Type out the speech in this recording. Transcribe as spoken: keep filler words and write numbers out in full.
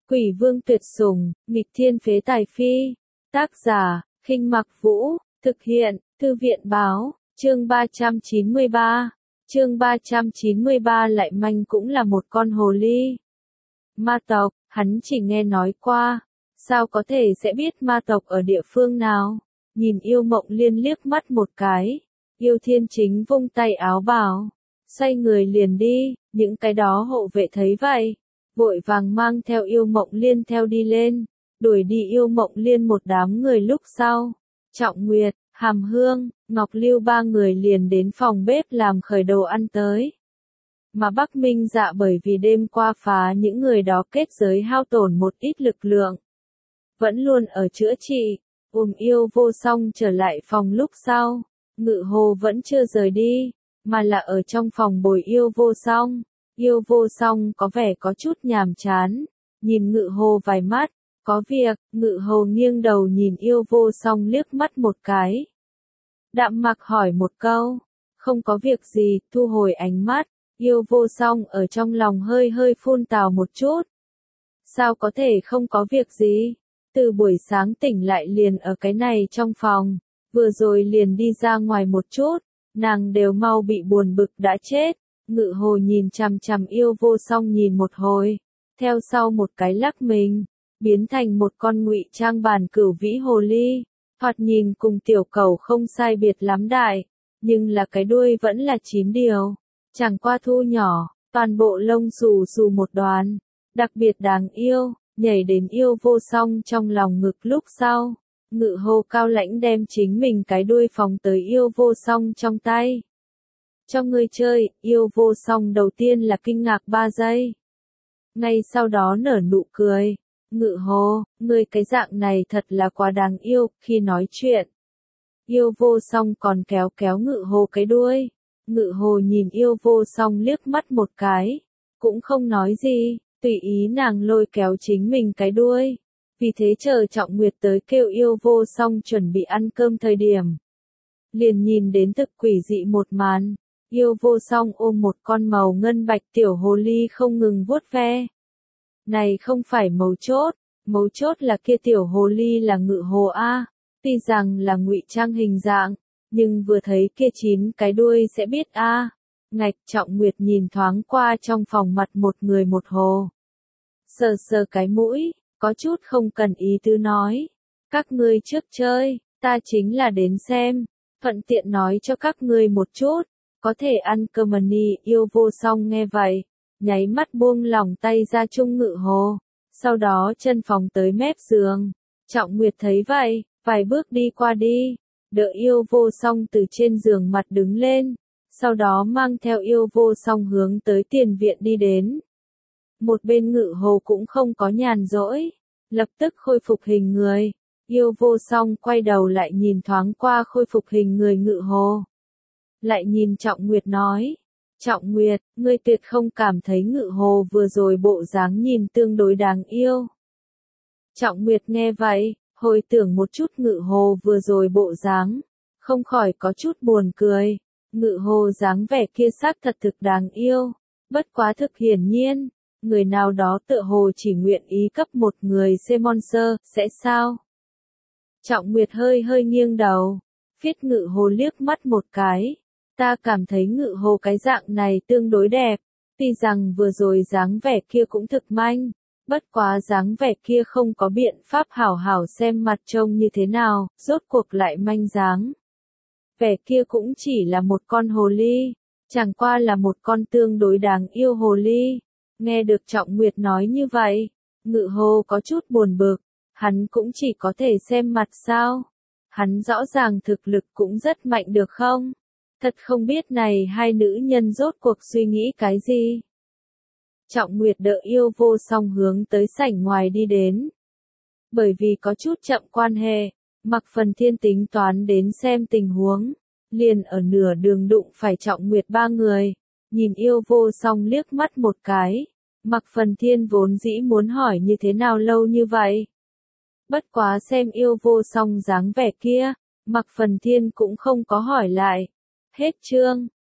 Quỷ vương tuyệt sủng, nghịch thiên phế tài phi. Tác giả, Khinh Mặc Vũ, thực hiện, Thư viện báo, chương ba trăm chín mươi ba. Chương ba trăm chín mươi ba lại manh cũng là một con hồ ly. Ma tộc, hắn chỉ nghe nói qua, sao có thể sẽ biết ma tộc ở địa phương nào? Nhìn Yêu Mộng Liên liếc mắt một cái, Yêu Thiên Chính vung tay áo bảo, xoay người liền đi, những cái đó hộ vệ thấy vậy, vội vàng mang theo Yêu Mộng Liên theo đi lên, đuổi đi Yêu Mộng Liên một đám người. Lúc sau, Trọng Nguyệt, Hàm Hương, Ngọc Lưu ba người liền đến phòng bếp làm khởi đồ ăn tới. Mà Bắc Minh Dạ bởi vì đêm qua phá những người đó kết giới hao tổn một ít lực lượng, vẫn luôn ở chữa trị. Ôm Yêu Vô Song trở lại phòng lúc sau, Ngự Hồ vẫn chưa rời đi, mà là ở trong phòng bồi Yêu Vô Song. Yêu Vô Song có vẻ có chút nhàm chán, nhìn Ngự Hồ vài mắt, có việc. Ngự Hồ nghiêng đầu nhìn Yêu Vô Song liếc mắt một cái. Đạm Mặc hỏi một câu, không có việc gì, thu hồi ánh mắt. Yêu Vô Song ở trong lòng hơi hơi phun tào một chút. Sao có thể không có việc gì? Từ buổi sáng tỉnh lại liền ở cái này trong phòng, vừa rồi liền đi ra ngoài một chút, nàng đều mau bị buồn bực đã chết. Ngự Hồ nhìn chằm chằm Yêu Vô Song nhìn một hồi, theo sau một cái lắc mình, biến thành một con ngụy trang bản cửu vĩ hồ ly, thoạt nhìn cùng tiểu cẩu không sai biệt lắm đại, nhưng là cái đuôi vẫn là chín điều, chẳng qua thu nhỏ, toàn bộ lông xù xù một đoàn, đặc biệt đáng yêu. Nhảy đến Yêu Vô Song trong lòng ngực lúc sau, Ngự Hồ cao lãnh đem chính mình cái đuôi phóng tới Yêu Vô Song trong tay. Cho ngươi chơi. Yêu Vô Song đầu tiên là kinh ngạc ba giây, ngay sau đó nở nụ cười. Ngự Hồ, ngươi cái dạng này thật là quá đáng yêu. Khi nói chuyện, Yêu Vô Song còn kéo kéo Ngự Hồ cái đuôi. Ngự Hồ nhìn Yêu Vô Song liếc mắt một cái, cũng không nói gì, tùy ý nàng lôi kéo chính mình cái đuôi. Vì thế chờ Trọng Nguyệt tới kêu Yêu Vô Song chuẩn bị ăn cơm thời điểm, liền nhìn đến thực quỷ dị một màn. Yêu Vô Song ôm một con màu ngân bạch tiểu hồ ly không ngừng vuốt ve. Này không phải mấu chốt, mấu chốt là kia tiểu hồ ly là Ngự Hồ a. Tuy rằng là ngụy trang hình dạng, nhưng vừa thấy kia chín cái đuôi sẽ biết a. Ngạch. Trọng Nguyệt nhìn thoáng qua trong phòng mặt một người một hồ, sờ sờ cái mũi, có chút không cần ý tứ nói, các ngươi trước chơi, ta chính là đến xem, thuận tiện nói cho các ngươi một chút, có thể ăn cơm mani. Yêu Vô Song nghe vậy, nháy mắt buông lỏng tay ra chung Ngự Hồ, sau đó chân phóng tới mép giường. Trọng Nguyệt thấy vậy, vài bước đi qua đi, đỡ Yêu Vô Song từ trên giường mặt đứng lên, sau đó mang theo Yêu Vô Song hướng tới tiền viện đi đến. Một bên Ngự Hồ cũng không có nhàn rỗi, lập tức khôi phục hình người. Yêu Vô Song quay đầu lại nhìn thoáng qua khôi phục hình người Ngự Hồ, lại nhìn Trọng Nguyệt nói, Trọng Nguyệt, ngươi tuyệt không cảm thấy Ngự Hồ vừa rồi bộ dáng nhìn tương đối đáng yêu. Trọng Nguyệt nghe vậy, hồi tưởng một chút Ngự Hồ vừa rồi bộ dáng, không khỏi có chút buồn cười. Ngự Hồ dáng vẻ kia xác thật thực đáng yêu, bất quá thực hiển nhiên, người nào đó tựa hồ chỉ nguyện ý cấp một người C-Monster, sẽ sao? Trọng Nguyệt hơi hơi nghiêng đầu, phiết Ngự Hồ liếc mắt một cái, ta cảm thấy Ngự Hồ cái dạng này tương đối đẹp, tuy rằng vừa rồi dáng vẻ kia cũng thực manh, bất quá dáng vẻ kia không có biện pháp hảo hảo xem mặt trông như thế nào, rốt cuộc lại manh dáng. Vẻ kia cũng chỉ là một con hồ ly, chẳng qua là một con tương đối đáng yêu hồ ly. Nghe được Trọng Nguyệt nói như vậy, Ngự Hồ có chút buồn bực, hắn cũng chỉ có thể xem mặt sao? Hắn rõ ràng thực lực cũng rất mạnh được không? Thật không biết này hai nữ nhân rốt cuộc suy nghĩ cái gì? Trọng Nguyệt đỡ Yêu Vô Song hướng tới sảnh ngoài đi đến. Bởi vì có chút chậm quan hệ, Mạc Phần Thiên tính toán đến xem tình huống, liền ở nửa đường đụng phải Trọng Nguyệt ba người, nhìn Yêu Vô Song liếc mắt một cái, Mạc Phần Thiên vốn dĩ muốn hỏi như thế nào lâu như vậy. Bất quá xem Yêu Vô Song dáng vẻ kia, Mạc Phần Thiên cũng không có hỏi lại. Hết chương.